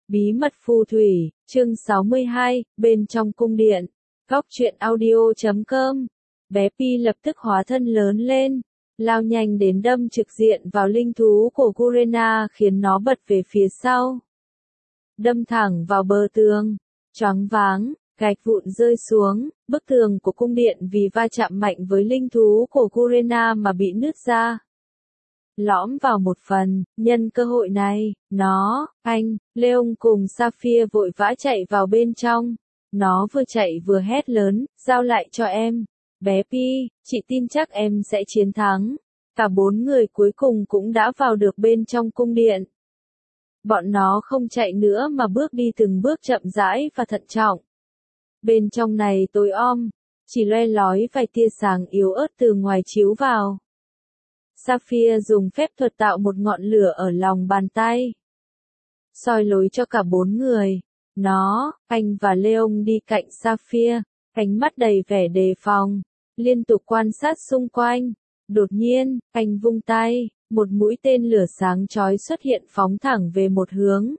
Bí mật phù thủy, chương 62, bên trong cung điện. Góc truyện audio.com. Bé Pi lập tức hóa thân lớn lên, lao nhanh đến đâm trực diện vào linh thú của Gurena khiến nó bật về phía sau. Đâm thẳng vào bờ tường, choáng váng, gạch vụn rơi xuống, bức tường của cung điện vì va chạm mạnh với linh thú của Gurena mà bị nứt ra. Lõm vào một phần, nhân cơ hội này, anh, Leon cùng Sapphire vội vã chạy vào bên trong. Nó vừa chạy vừa hét lớn, giao lại cho em. Bé Pi, chị tin chắc em sẽ chiến thắng. Cả 4 người cuối cùng cũng đã vào được bên trong cung điện. Bọn nó không chạy nữa mà bước đi từng bước chậm rãi và thận trọng. Bên trong này tối om, chỉ loe lói vài tia sáng yếu ớt từ ngoài chiếu vào. Sapphire dùng phép thuật tạo một ngọn lửa ở lòng bàn tay, soi lối cho cả 4 người. Anh và Leon đi cạnh Sapphire, ánh mắt đầy vẻ đề phòng, liên tục quan sát xung quanh. Đột nhiên, anh vung tay, một mũi tên lửa sáng chói xuất hiện phóng thẳng về một hướng.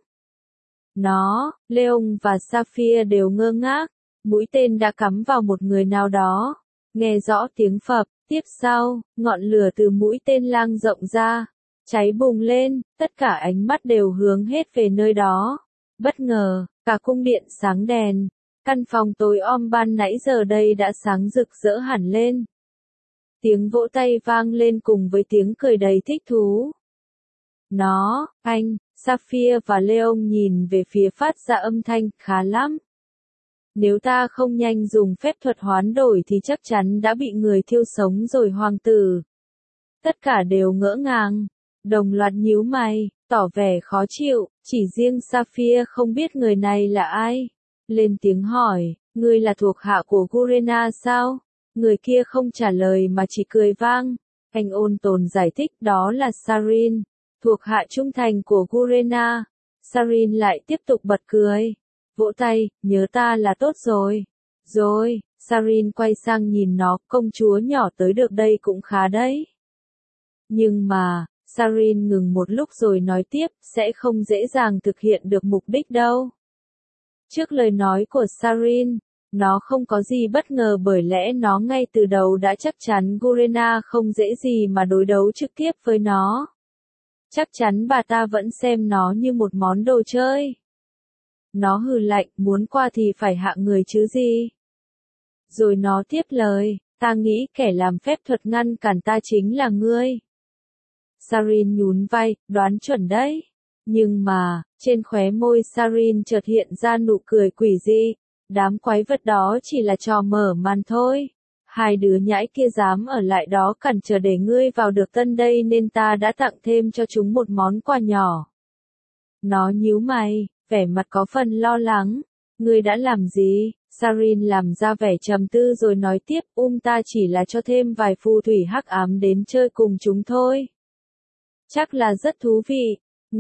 Leon và Sapphire đều ngơ ngác, mũi tên đã cắm vào một người nào đó. Nghe rõ tiếng phập, tiếp sau, ngọn lửa từ mũi tên lan rộng ra, cháy bùng lên, tất cả ánh mắt đều hướng hết về nơi đó. Bất ngờ, cả cung điện sáng đèn, căn phòng tối om ban nãy giờ đây đã sáng rực rỡ hẳn lên. Tiếng vỗ tay vang lên cùng với tiếng cười đầy thích thú. Anh, Sapphire và Leon nhìn về phía phát ra âm thanh, khá lắm. Nếu ta không nhanh dùng phép thuật hoán đổi thì chắc chắn đã bị người thiêu sống rồi hoàng tử. Tất cả đều ngỡ ngàng, đồng loạt nhíu mày, tỏ vẻ khó chịu, chỉ riêng Sapphire không biết người này là ai. Lên tiếng hỏi, ngươi là thuộc hạ của Gurena sao? Người kia không trả lời mà chỉ cười vang. Anh ôn tồn giải thích đó là Sarin, thuộc hạ trung thành của Gurena. Sarin lại tiếp tục bật cười. Vỗ tay, nhớ ta là tốt rồi. Sarin quay sang nhìn nó, công chúa nhỏ tới được đây cũng khá đấy. Nhưng mà, Sarin ngừng một lúc rồi nói tiếp, sẽ không dễ dàng thực hiện được mục đích đâu. Trước lời nói của Sarin, nó không có gì bất ngờ bởi lẽ nó ngay từ đầu đã chắc chắn Gurena không dễ gì mà đối đấu trực tiếp với nó. Chắc chắn bà ta vẫn xem nó như một món đồ chơi. Nó hừ lạnh, muốn qua thì phải hạ người chứ gì. Rồi nó tiếp lời, ta nghĩ kẻ làm phép thuật ngăn cản ta chính là ngươi. Sarin nhún vai, đoán chuẩn đấy. Nhưng mà, trên khóe môi Sarin chợt hiện ra nụ cười quỷ dị. Đám quái vật đó chỉ là trò mở màn thôi. Hai đứa nhãi kia dám ở lại đó cản trở để ngươi vào được tân đây nên ta đã tặng thêm cho chúng một món quà nhỏ. Nó nhíu mày, vẻ mặt có phần lo lắng. Ngươi đã làm gì? Sarin làm ra vẻ trầm tư rồi nói tiếp, ta chỉ là cho thêm vài phù thủy hắc ám đến chơi cùng chúng thôi. Chắc là rất thú vị.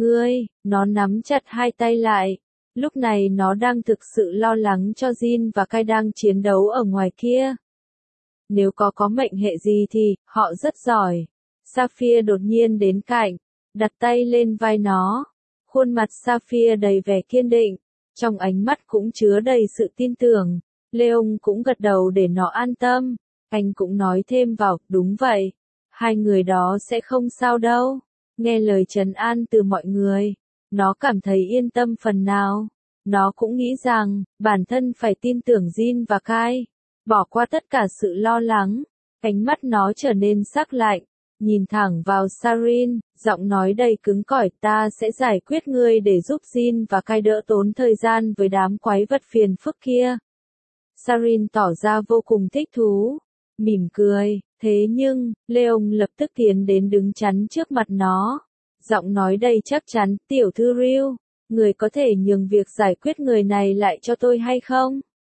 Nó nắm chặt hai tay lại. Lúc này nó đang thực sự lo lắng cho Jin và Kai đang chiến đấu ở ngoài kia. Nếu có mệnh hệ gì thì, họ rất giỏi. Sapphire đột nhiên đến cạnh, đặt tay lên vai nó. Khuôn mặt Sapphire đầy vẻ kiên định, trong ánh mắt cũng chứa đầy sự tin tưởng. Leon cũng gật đầu để nó an tâm. Anh cũng nói thêm vào, đúng vậy. Hai người đó sẽ không sao đâu. Nghe lời trấn an từ mọi người, nó cảm thấy yên tâm phần nào. Nó cũng nghĩ rằng, bản thân phải tin tưởng Jin và Kai. Bỏ qua tất cả sự lo lắng. Ánh mắt nó trở nên sắc lạnh, nhìn thẳng vào Sarin, giọng nói đầy cứng cỏi, ta sẽ giải quyết ngươi để giúp Jin và Kai đỡ tốn thời gian với đám quái vật phiền phức kia. Sarin tỏ ra vô cùng thích thú, mỉm cười, thế nhưng, Leon lập tức tiến đến đứng chắn trước mặt nó. Giọng nói đầy chắc chắn, tiểu thư Ryu, người có thể nhường việc giải quyết người này lại cho tôi hay không?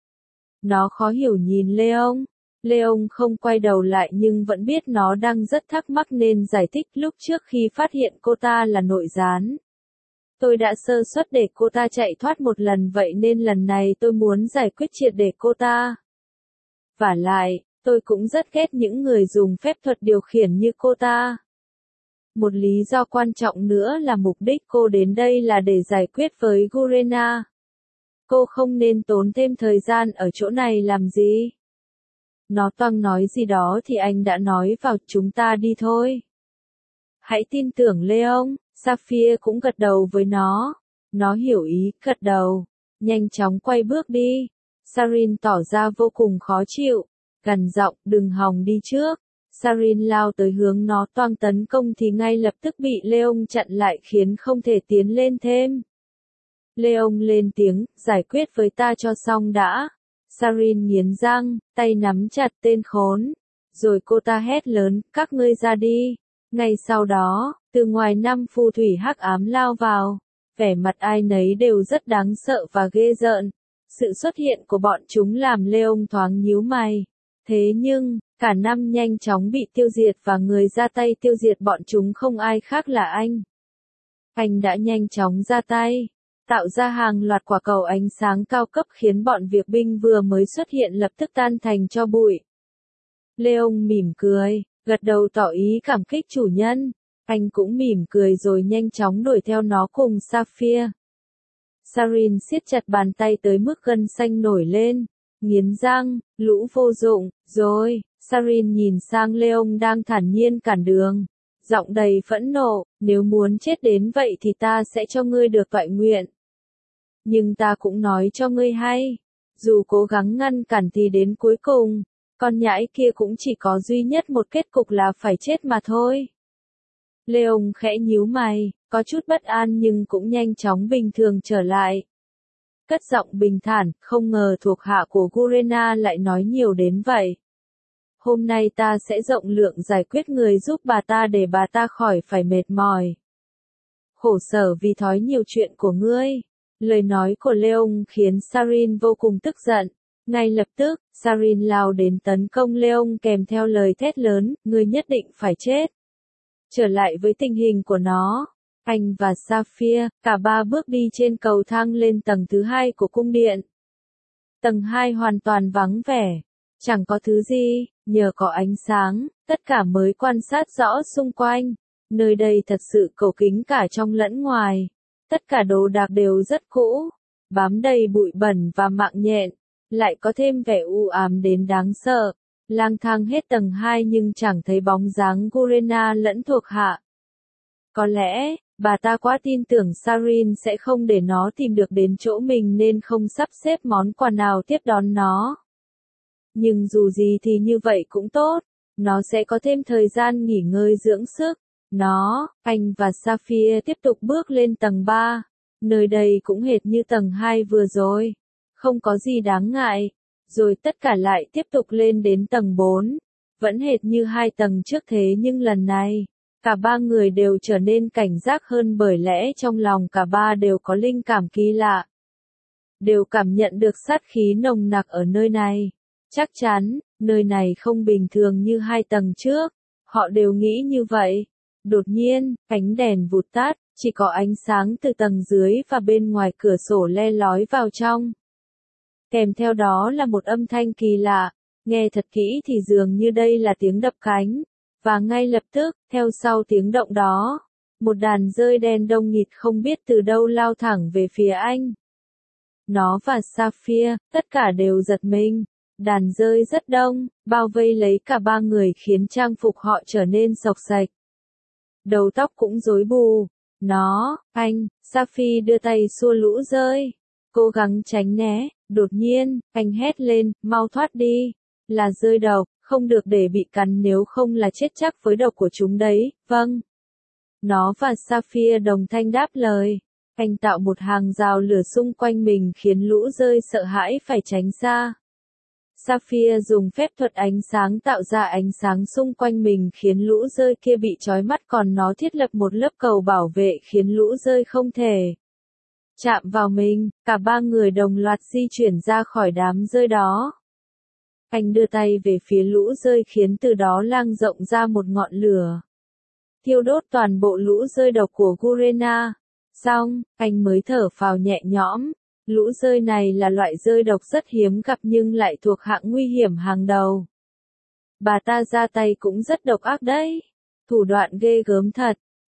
Nó khó hiểu nhìn Leon. Leon không quay đầu lại nhưng vẫn biết nó đang rất thắc mắc nên giải thích lúc trước khi phát hiện cô ta là nội gián. Tôi đã sơ suất để cô ta chạy thoát một lần vậy nên lần này tôi muốn giải quyết triệt để cô ta. Vả lại, tôi cũng rất ghét những người dùng phép thuật điều khiển như cô ta. Một lý do quan trọng nữa là mục đích cô đến đây là để giải quyết với Gurena. Cô không nên tốn thêm thời gian ở chỗ này làm gì. Nó toang nói gì đó thì anh đã nói vào, chúng ta đi thôi. Hãy tin tưởng Leon, Sapphire cũng gật đầu với nó. Nó hiểu ý, gật đầu. Nhanh chóng quay bước đi. Sarin tỏ ra vô cùng khó chịu. Gằn giọng, đừng hòng đi trước. Sarin lao tới hướng nó toang tấn công thì ngay lập tức bị Leon chặn lại khiến không thể tiến lên thêm. Leon lên tiếng, giải quyết với ta cho xong đã. Sarin nghiến răng, tay nắm chặt tên khốn. Rồi cô ta hét lớn, các ngươi ra đi. Ngay sau đó, từ ngoài 5 phù thủy hắc ám lao vào. Vẻ mặt ai nấy đều rất đáng sợ và ghê rợn. Sự xuất hiện của bọn chúng làm Leon thoáng nhíu mày. Thế nhưng, cả 5 nhanh chóng bị tiêu diệt và người ra tay tiêu diệt bọn chúng không ai khác là anh. Anh đã nhanh chóng ra tay, tạo ra hàng loạt quả cầu ánh sáng cao cấp khiến bọn việc binh vừa mới xuất hiện lập tức tan thành tro bụi. Leon mỉm cười, gật đầu tỏ ý cảm kích chủ nhân. Anh cũng mỉm cười rồi nhanh chóng đuổi theo nó cùng Sapphire. Sarin siết chặt bàn tay tới mức gân xanh nổi lên, nghiến răng, lũ vô dụng, rồi, Sarin nhìn sang Leon đang thản nhiên cản đường, giọng đầy phẫn nộ, nếu muốn chết đến vậy thì ta sẽ cho ngươi được toại nguyện. Nhưng ta cũng nói cho ngươi hay, dù cố gắng ngăn cản thì đến cuối cùng, con nhãi kia cũng chỉ có duy nhất một kết cục là phải chết mà thôi. Leon khẽ nhíu mày, có chút bất an nhưng cũng nhanh chóng bình thường trở lại. Cất giọng bình thản, không ngờ thuộc hạ của Gurena lại nói nhiều đến vậy. Hôm nay ta sẽ rộng lượng giải quyết người giúp bà ta để bà ta khỏi phải mệt mỏi. Khổ sở vì thói nhiều chuyện của ngươi. Lời nói của Leon khiến Sarin vô cùng tức giận. Ngay lập tức, Sarin lao đến tấn công Leon kèm theo lời thét lớn, ngươi nhất định phải chết. Trở lại với tình hình của nó, anh và Sapphire, cả ba bước đi trên cầu thang lên tầng thứ 2 của cung điện. Tầng 2 hoàn toàn vắng vẻ, chẳng có thứ gì, nhờ có ánh sáng, tất cả mới quan sát rõ xung quanh. Nơi đây thật sự cổ kính cả trong lẫn ngoài. Tất cả đồ đạc đều rất cũ, bám đầy bụi bẩn và mạng nhện, lại có thêm vẻ u ám đến đáng sợ. Lang thang hết tầng 2 nhưng chẳng thấy bóng dáng Gurena lẫn thuộc hạ. Có lẽ, bà ta quá tin tưởng Sarin sẽ không để nó tìm được đến chỗ mình nên không sắp xếp món quà nào tiếp đón nó. Nhưng dù gì thì như vậy cũng tốt, nó sẽ có thêm thời gian nghỉ ngơi dưỡng sức. Anh và Sapphire tiếp tục bước lên tầng 3. Nơi đây cũng hệt như tầng 2 vừa rồi. Không có gì đáng ngại. Rồi tất cả lại tiếp tục lên đến tầng 4. Vẫn hệt như 2 tầng trước thế nhưng lần này, cả ba người đều trở nên cảnh giác hơn bởi lẽ trong lòng cả ba đều có linh cảm kỳ lạ. Đều cảm nhận được sát khí nồng nặc ở nơi này. Chắc chắn, nơi này không bình thường như 2 tầng trước. Họ đều nghĩ như vậy. Đột nhiên, ánh đèn vụt tắt, chỉ có ánh sáng từ tầng dưới và bên ngoài cửa sổ le lói vào trong. Kèm theo đó là một âm thanh kỳ lạ, nghe thật kỹ thì dường như đây là tiếng đập cánh. Và ngay lập tức, theo sau tiếng động đó, một đàn dơi đen đông nghịt không biết từ đâu lao thẳng về phía anh. Nó và Sapphire, tất cả đều giật mình. Đàn dơi rất đông, bao vây lấy cả ba người khiến trang phục họ trở nên xộc xệch. Đầu tóc cũng rối bù. Sapphire đưa tay xua lũ dơi. Cố gắng tránh né, đột nhiên, anh hét lên, mau thoát đi. Là dơi độc, không được để bị cắn nếu không là chết chắc với độc của chúng đấy, vâng. Nó và Sapphire đồng thanh đáp lời. Anh tạo một hàng rào lửa xung quanh mình khiến lũ dơi sợ hãi phải tránh xa. Sapphire dùng phép thuật ánh sáng tạo ra ánh sáng xung quanh mình khiến lũ dơi kia bị chói mắt còn nó thiết lập một lớp cầu bảo vệ khiến lũ dơi không thể chạm vào mình. Cả ba người đồng loạt di chuyển ra khỏi đám dơi đó. Anh đưa tay về phía lũ dơi khiến từ đó lan rộng ra một ngọn lửa. Thiêu đốt toàn bộ lũ dơi độc của Gurena. Xong, anh mới thở phào nhẹ nhõm. Lũ dơi này là loại dơi độc rất hiếm gặp nhưng lại thuộc hạng nguy hiểm hàng đầu. Bà ta ra tay cũng rất độc ác đấy. Thủ đoạn ghê gớm thật.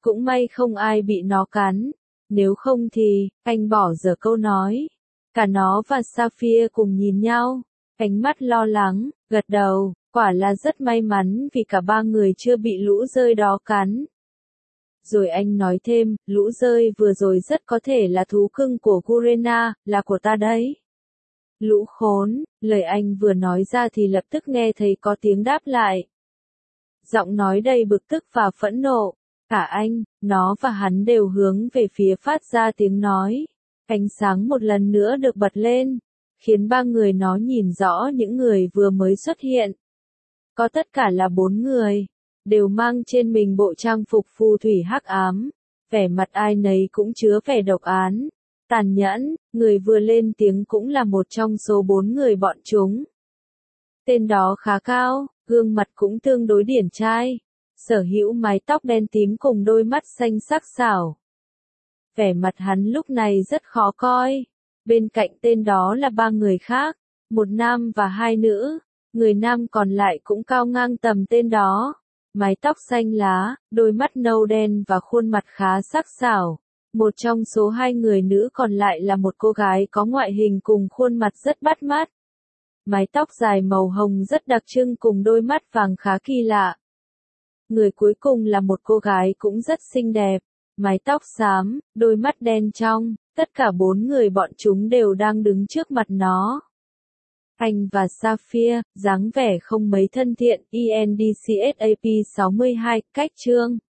Cũng may không ai bị nó cắn. Nếu không thì, anh bỏ dở câu nói. Cả nó và Sapphire cùng nhìn nhau. Ánh mắt lo lắng, gật đầu. Quả là rất may mắn vì cả ba người chưa bị lũ dơi đó cắn. Rồi anh nói thêm, lũ dơi vừa rồi rất có thể là thú cưng của Gurena, là của ta đấy. Lũ khốn, lời anh vừa nói ra thì lập tức nghe thấy có tiếng đáp lại. Giọng nói đầy bực tức và phẫn nộ. Cả anh, nó và hắn đều hướng về phía phát ra tiếng nói. Ánh sáng một lần nữa được bật lên, khiến ba người nó nhìn rõ những người vừa mới xuất hiện. Có tất cả là 4 người, đều mang trên mình bộ trang phục phù thủy hắc ám. Vẻ mặt ai nấy cũng chứa vẻ độc án, tàn nhẫn. Người vừa lên tiếng cũng là một trong số 4 người bọn chúng. Tên đó khá cao, gương mặt cũng tương đối điển trai, sở hữu mái tóc đen tím cùng đôi mắt xanh sắc sảo. Vẻ mặt hắn lúc này rất khó coi. Bên cạnh tên đó là 3 người khác, một nam và 2 nữ. Người nam còn lại cũng cao ngang tầm tên đó. Mái tóc xanh lá, đôi mắt nâu đen và khuôn mặt khá sắc sảo. Một trong số 2 người nữ còn lại là một cô gái có ngoại hình cùng khuôn mặt rất bắt mắt. Mái tóc dài màu hồng rất đặc trưng cùng đôi mắt vàng khá kỳ lạ. Người cuối cùng là một cô gái cũng rất xinh đẹp. Mái tóc xám, đôi mắt đen trong. Tất cả 4 người bọn chúng đều đang đứng trước mặt nó. Anh và Sapphire, dáng vẻ không mấy thân thiện. ENDCSAP 62, cách chương.